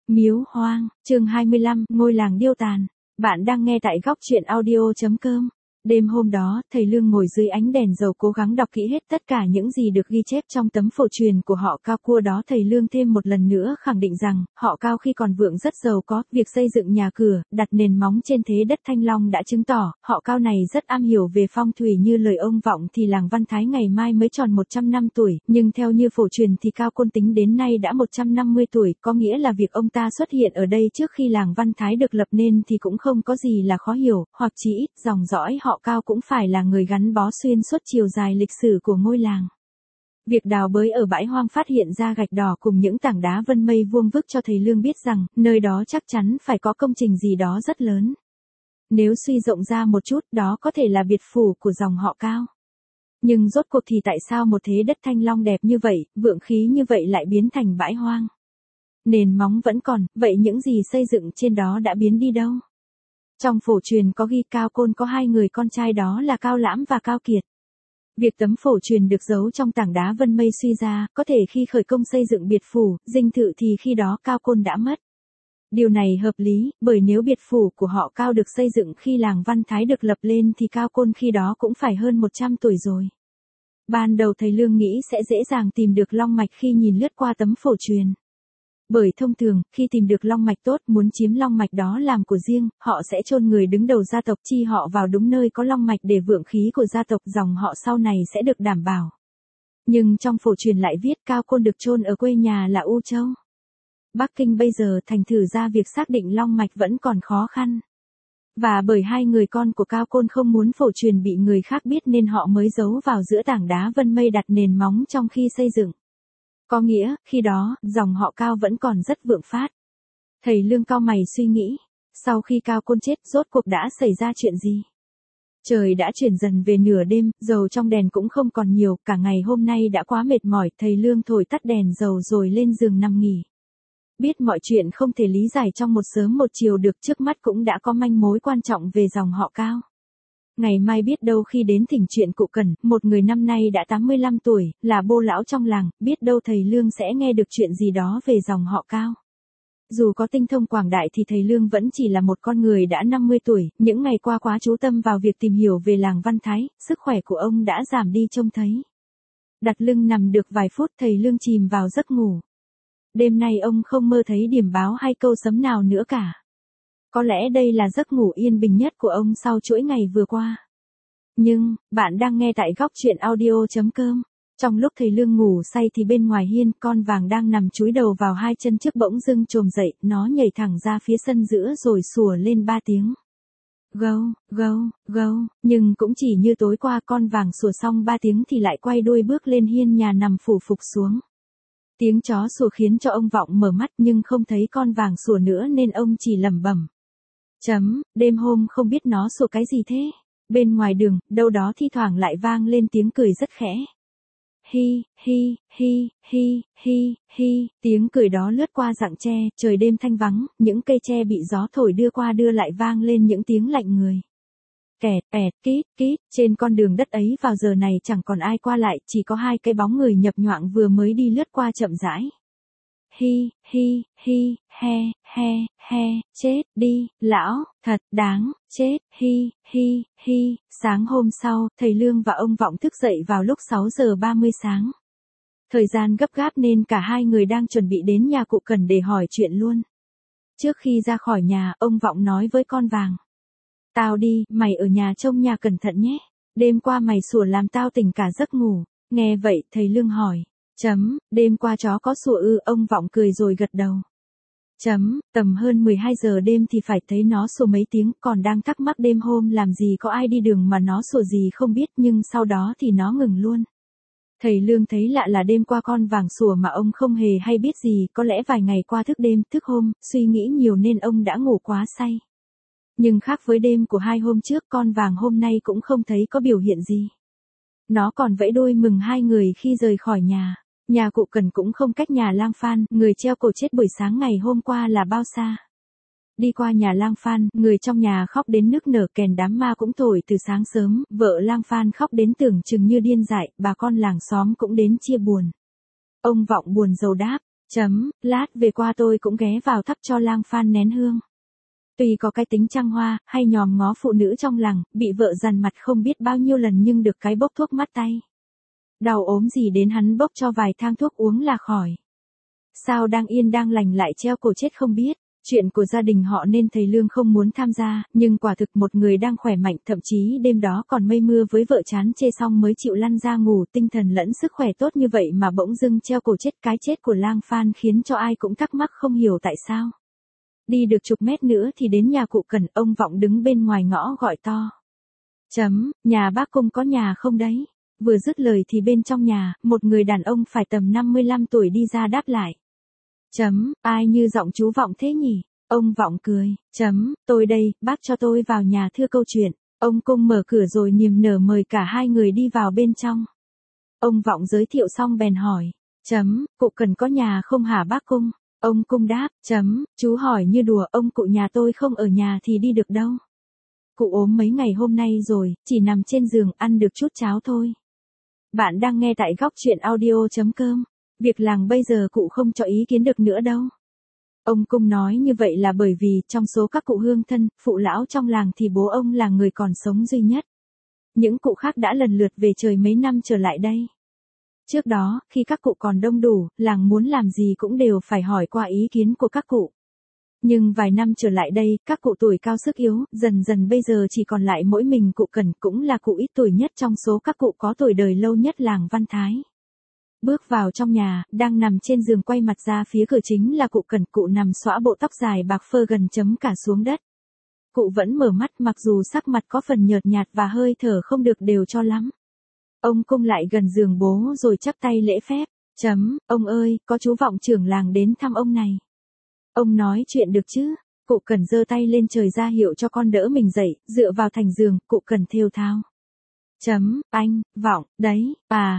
Miếu hoang, chương 25, ngôi làng điêu tàn. Bạn đang nghe tại góc truyện audio.com. Đêm hôm đó, thầy Lương ngồi dưới ánh đèn dầu cố gắng đọc kỹ hết tất cả những gì được ghi chép trong tấm phổ truyền của họ Cao cua đó. Thầy Lương thêm một lần nữa khẳng định rằng, họ Cao khi còn vượng rất giàu có, việc xây dựng nhà cửa, đặt nền móng trên thế đất Thanh Long đã chứng tỏ, họ Cao này rất am hiểu về phong thủy. Như lời ông Vọng thì làng Văn Thái ngày mai mới tròn 100 năm tuổi, nhưng theo như phổ truyền thì Cao Côn tính đến nay đã 150 tuổi, có nghĩa là việc ông ta xuất hiện ở đây trước khi làng Văn Thái được lập nên thì cũng không có gì là khó hiểu, hoặc chỉ ít dòng dõi họ Cao cũng phải là người gắn bó xuyên suốt chiều dài lịch sử của ngôi làng. Việc đào bới ở bãi hoang phát hiện ra gạch đỏ cùng những tảng đá vân mây vuông vức cho thầy Lương biết rằng, nơi đó chắc chắn phải có công trình gì đó rất lớn. Nếu suy rộng ra một chút, đó có thể là biệt phủ của dòng họ Cao. Nhưng rốt cuộc thì tại sao một thế đất Thanh Long đẹp như vậy, vượng khí như vậy lại biến thành bãi hoang? Nền móng vẫn còn, vậy những gì xây dựng trên đó đã biến đi đâu? Trong phổ truyền có ghi Cao Côn có hai người con trai, đó là Cao Lãm và Cao Kiệt. Việc tấm phổ truyền được giấu trong tảng đá vân mây suy ra, có thể khi khởi công xây dựng biệt phủ, dinh thự thì khi đó Cao Côn đã mất. Điều này hợp lý, bởi nếu biệt phủ của họ Cao được xây dựng khi làng Văn Thái được lập lên thì Cao Côn khi đó cũng phải hơn 100 tuổi rồi. Ban đầu thầy Lương nghĩ sẽ dễ dàng tìm được long mạch khi nhìn lướt qua tấm phổ truyền. Bởi thông thường, khi tìm được long mạch tốt, muốn chiếm long mạch đó làm của riêng, họ sẽ chôn người đứng đầu gia tộc, chi họ vào đúng nơi có long mạch để vượng khí của gia tộc dòng họ sau này sẽ được đảm bảo. Nhưng trong phổ truyền lại viết Cao Côn được chôn ở quê nhà là U Châu, Bắc Kinh bây giờ, thành thử ra việc xác định long mạch vẫn còn khó khăn. Và bởi hai người con của Cao Côn không muốn phổ truyền bị người khác biết nên họ mới giấu vào giữa tảng đá vân mây đặt nền móng trong khi xây dựng. Có nghĩa, khi đó, dòng họ Cao vẫn còn rất vượng phát. Thầy Lương cau mày suy nghĩ, sau khi Cao Côn chết, rốt cuộc đã xảy ra chuyện gì? Trời đã chuyển dần về nửa đêm, dầu trong đèn cũng không còn nhiều, cả ngày hôm nay đã quá mệt mỏi, thầy Lương thổi tắt đèn dầu rồi lên giường nằm nghỉ. Biết mọi chuyện không thể lý giải trong một sớm một chiều được, trước mắt cũng đã có manh mối quan trọng về dòng họ Cao. Ngày mai biết đâu khi đến thỉnh chuyện cụ Cẩn, một người năm nay đã 85 tuổi, là bô lão trong làng, biết đâu thầy Lương sẽ nghe được chuyện gì đó về dòng họ Cao. Dù có tinh thông quảng đại thì thầy Lương vẫn chỉ là một con người đã 50 tuổi, những ngày qua quá chú tâm vào việc tìm hiểu về làng Văn Thái, sức khỏe của ông đã giảm đi trông thấy. Đặt lưng nằm được vài phút thầy Lương chìm vào giấc ngủ. Đêm nay ông không mơ thấy điểm báo hay câu sấm nào nữa cả. Có lẽ đây là giấc ngủ yên bình nhất của ông sau chuỗi ngày vừa qua. Nhưng, bạn đang nghe tại góc truyện audio.com. Trong lúc thầy Lương ngủ say thì bên ngoài hiên, con vàng đang nằm chúi đầu vào hai chân trước bỗng dưng chồm dậy, nó nhảy thẳng ra phía sân giữa rồi sủa lên 3 tiếng. Gâu, gâu, gâu, nhưng cũng chỉ như tối qua, con vàng sủa xong 3 tiếng thì lại quay đuôi bước lên hiên nhà nằm phủ phục xuống. Tiếng chó sủa khiến cho ông Vọng mở mắt nhưng không thấy con vàng sủa nữa nên ông chỉ lẩm bẩm. Đêm hôm không biết nó sủa cái gì thế? Bên ngoài đường, đâu đó thi thoảng lại vang lên tiếng cười rất khẽ. Hi, hi, hi, hi, hi, hi, tiếng cười đó lướt qua rặng tre, trời đêm thanh vắng, những cây tre bị gió thổi đưa qua đưa lại vang lên những tiếng lạnh người. Kẹt, kẹt, kít, kít, trên con đường đất ấy vào giờ này chẳng còn ai qua lại, chỉ có hai cái bóng người nhập nhoạng vừa mới đi lướt qua chậm rãi. Hi, hi, hi, he, chết đi, lão, thật đáng, chết, hi, hi, hi. Sáng hôm sau, thầy Lương và ông Vọng thức dậy vào lúc 6 giờ 30 sáng. Thời gian gấp gáp nên cả hai người đang chuẩn bị đến nhà cụ Cẩn để hỏi chuyện luôn. Trước khi ra khỏi nhà, ông Vọng nói với con vàng. Tao đi, mày ở nhà trông nhà cẩn thận nhé. Đêm qua mày sủa làm tao tỉnh cả giấc ngủ. Nghe vậy, thầy Lương hỏi. Đêm qua chó có sủa ư? Ông Vọng cười rồi gật đầu. Tầm hơn 12 giờ đêm thì phải thấy nó sủa mấy tiếng, còn đang thắc mắc đêm hôm làm gì có ai đi đường mà nó sủa gì không biết, nhưng sau đó thì nó ngừng luôn. Thầy Lương thấy lạ là đêm qua con vàng sủa mà ông không hề hay biết gì, có lẽ vài ngày qua thức đêm, thức hôm, suy nghĩ nhiều nên ông đã ngủ quá say. Nhưng khác với đêm của 2 hôm trước, con vàng hôm nay cũng không thấy có biểu hiện gì. Nó còn vẫy đuôi mừng hai người khi rời khỏi nhà. Nhà cụ Cẩn cũng không cách nhà Lang Phan, người treo cổ chết buổi sáng ngày hôm qua là bao xa. Đi qua nhà Lang Phan, người trong nhà khóc đến nức nở, kèn đám ma cũng thổi từ sáng sớm, vợ Lang Phan khóc đến tưởng chừng như điên dại, bà con làng xóm cũng đến chia buồn. Ông Vọng buồn rầu đáp, Lát về qua tôi cũng ghé vào thắp cho lang Phan nén hương. Tuy có cái tính trăng hoa, hay nhòm ngó phụ nữ trong làng, bị vợ dằn mặt không biết bao nhiêu lần nhưng được cái bốc thuốc mắt tay. Đau ốm gì đến hắn bốc cho vài thang thuốc uống là khỏi. Sao đang yên đang lành lại treo cổ chết không biết. Chuyện của gia đình họ nên thầy Lương không muốn tham gia, nhưng quả thực một người đang khỏe mạnh, thậm chí đêm đó còn mây mưa với vợ chán chê xong mới chịu lăn ra ngủ, tinh thần lẫn sức khỏe tốt như vậy mà bỗng dưng treo cổ chết. Cái chết của lang Phan khiến cho ai cũng thắc mắc không hiểu tại sao. Đi được chục mét nữa thì đến nhà cụ Cẩn, ông Vọng đứng bên ngoài ngõ gọi to. Nhà bác Cung có nhà không đấy? Vừa dứt lời thì bên trong nhà, một người đàn ông phải tầm 55 tuổi đi ra đáp lại. Ai như giọng chú Vọng thế nhỉ? Ông Vọng cười. Tôi đây, bác cho tôi vào nhà thưa câu chuyện. Ông Cung mở cửa rồi niềm nở mời cả hai người đi vào bên trong. Ông Vọng giới thiệu xong bèn hỏi. Cụ Cần có nhà không hả bác Cung? Ông Cung đáp. Chú hỏi như đùa, ông cụ nhà tôi không ở nhà thì đi được đâu. Cụ ốm mấy ngày hôm nay rồi, chỉ nằm trên giường ăn được chút cháo thôi. Bạn đang nghe tại góc chuyện audio.com. Việc làng bây giờ cụ không cho ý kiến được nữa đâu. Ông Cung nói như vậy là bởi vì trong số các cụ hương thân, phụ lão trong làng thì bố ông là người còn sống duy nhất. Những cụ khác đã lần lượt về trời mấy năm trở lại đây. Trước đó, khi các cụ còn đông đủ, làng muốn làm gì cũng đều phải hỏi qua ý kiến của các cụ. Nhưng vài năm trở lại đây, các cụ tuổi cao sức yếu, dần dần bây giờ chỉ còn lại mỗi mình cụ Cần, cũng là cụ ít tuổi nhất trong số các cụ có tuổi đời lâu nhất làng Văn Thái. Bước vào trong nhà, đang nằm trên giường quay mặt ra phía cửa chính là cụ Cần, cụ nằm xõa bộ tóc dài bạc phơ gần chấm cả xuống đất. Cụ vẫn mở mắt mặc dù sắc mặt có phần nhợt nhạt và hơi thở không được đều cho lắm. Ông Cung lại gần giường bố rồi chắp tay lễ phép. Ông ơi, có chú Vọng trưởng làng đến thăm ông này. Ông nói chuyện được chứ? Cụ Cần giơ tay lên trời ra hiệu cho con đỡ mình dậy, dựa vào thành giường, cụ Cần thều thào. Anh, Vọng, đấy,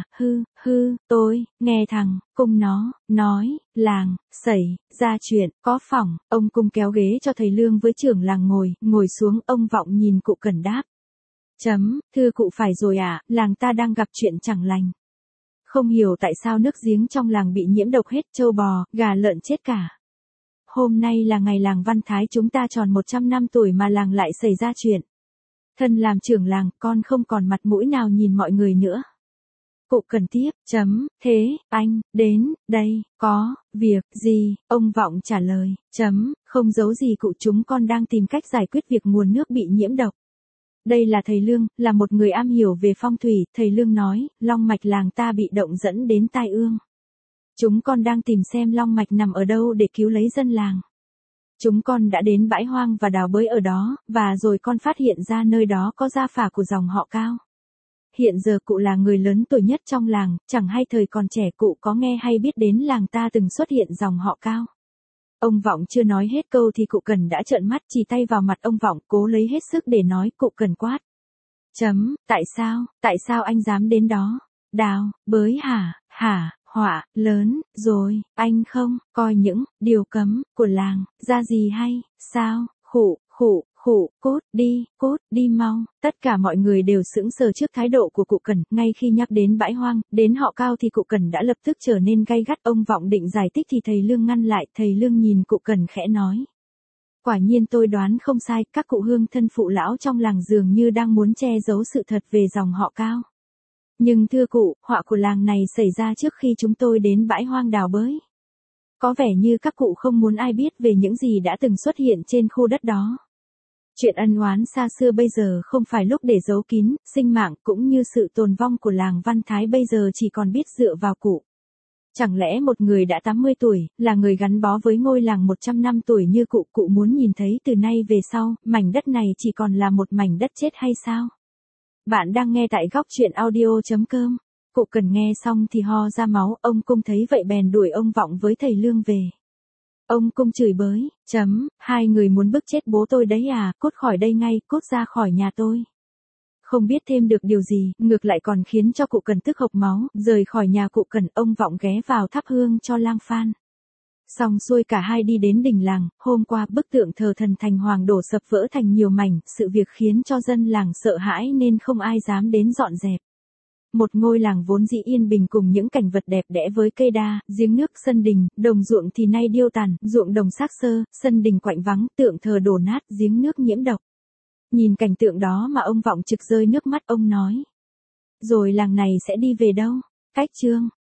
tôi, nghe thằng, Cung nó, nói, làng, xảy, ra chuyện, có phỏng, ông Cung kéo ghế cho thầy Lương với trưởng làng ngồi xuống, ông Vọng nhìn cụ Cần đáp. Thưa cụ phải rồi ạ, làng ta đang gặp chuyện chẳng lành. Không hiểu tại sao nước giếng trong làng bị nhiễm độc hết, trâu bò, gà lợn chết cả. Hôm nay là ngày làng Văn Thái chúng ta tròn 100 năm tuổi mà làng lại xảy ra chuyện. Thân làm trưởng làng, con không còn mặt mũi nào nhìn mọi người nữa. Cụ Cần tiếp. Thế, anh, đến, đây, có, việc, gì, ông Vọng trả lời. Không giấu gì cụ, chúng con đang tìm cách giải quyết việc nguồn nước bị nhiễm độc. Đây là thầy Lương, là một người am hiểu về phong thủy, thầy Lương nói, long mạch làng ta bị động dẫn đến tai ương. Chúng con đang tìm xem long mạch nằm ở đâu để cứu lấy dân làng. Chúng con đã đến bãi hoang và đào bới ở đó, và rồi con phát hiện ra nơi đó có gia phả của dòng họ Cao. Hiện giờ cụ là người lớn tuổi nhất trong làng, chẳng hay thời còn trẻ cụ có nghe hay biết đến làng ta từng xuất hiện dòng họ Cao. Ông Vọng chưa nói hết câu thì cụ Cần đã trợn mắt chỉ tay vào mặt ông Vọng, cố lấy hết sức để nói. Cụ Cần quát. Tại sao anh dám đến đó? Đào, bới hả, họa, lớn, rồi, anh không, coi những, điều cấm, của làng, ra gì hay, sao, cốt đi mau. Tất cả mọi người đều sững sờ trước thái độ của cụ Cần, ngay khi nhắc đến bãi hoang, đến họ Cao thì cụ Cần đã lập tức trở nên gay gắt. Ông Vọng định giải thích thì thầy Lương ngăn lại, thầy Lương nhìn cụ Cần khẽ nói. Quả nhiên tôi đoán không sai, các cụ hương thân phụ lão trong làng dường như đang muốn che giấu sự thật về dòng họ Cao. Nhưng thưa cụ, họa của làng này xảy ra trước khi chúng tôi đến bãi hoang đào bới. Có vẻ như các cụ không muốn ai biết về những gì đã từng xuất hiện trên khu đất đó. Chuyện ân oán xa xưa bây giờ không phải lúc để giấu kín, sinh mạng cũng như sự tồn vong của làng Văn Thái bây giờ chỉ còn biết dựa vào cụ. Chẳng lẽ một người đã 80 tuổi, là người gắn bó với ngôi làng 100 năm tuổi như cụ muốn nhìn thấy từ nay về sau, mảnh đất này chỉ còn là một mảnh đất chết hay sao? Bạn đang nghe tại góc chuyện audio.com. Cụ Cần nghe xong thì ho ra máu, ông Cung thấy vậy bèn đuổi ông Vọng với thầy Lương về. Ông Cung chửi bới. Hai người muốn bức chết bố tôi đấy à, cút khỏi đây ngay, cút ra khỏi nhà tôi. Không biết thêm được điều gì, ngược lại còn khiến cho cụ Cần tức hộc máu, rời khỏi nhà cụ Cần, ông Vọng ghé vào thắp hương cho lang Phan. Xong xuôi cả hai đi đến đình làng, hôm qua bức tượng thờ thần Thành Hoàng đổ sập vỡ thành nhiều mảnh, sự việc khiến cho dân làng sợ hãi nên không ai dám đến dọn dẹp. Một ngôi làng vốn dĩ yên bình cùng những cảnh vật đẹp đẽ với cây đa, giếng nước, sân đình, đồng ruộng thì nay điêu tàn, ruộng đồng xác xơ, sân đình quạnh vắng, tượng thờ đổ nát, giếng nước nhiễm độc. Nhìn cảnh tượng đó mà ông Vọng Trực rơi nước mắt, ông nói. Rồi làng này sẽ đi về đâu? Cách chương